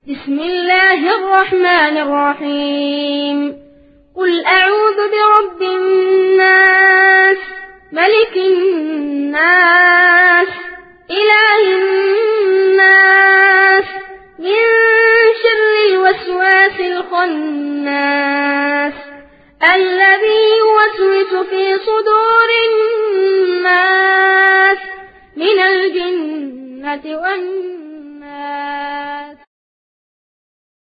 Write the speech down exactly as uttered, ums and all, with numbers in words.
بسم الله الرحمن الرحيم. قل أعوذ برب الناس، ملك الناس، إله الناس، من شر الوسواس الخناس الذي يوسوس في صدور الناس من الجنة والناس.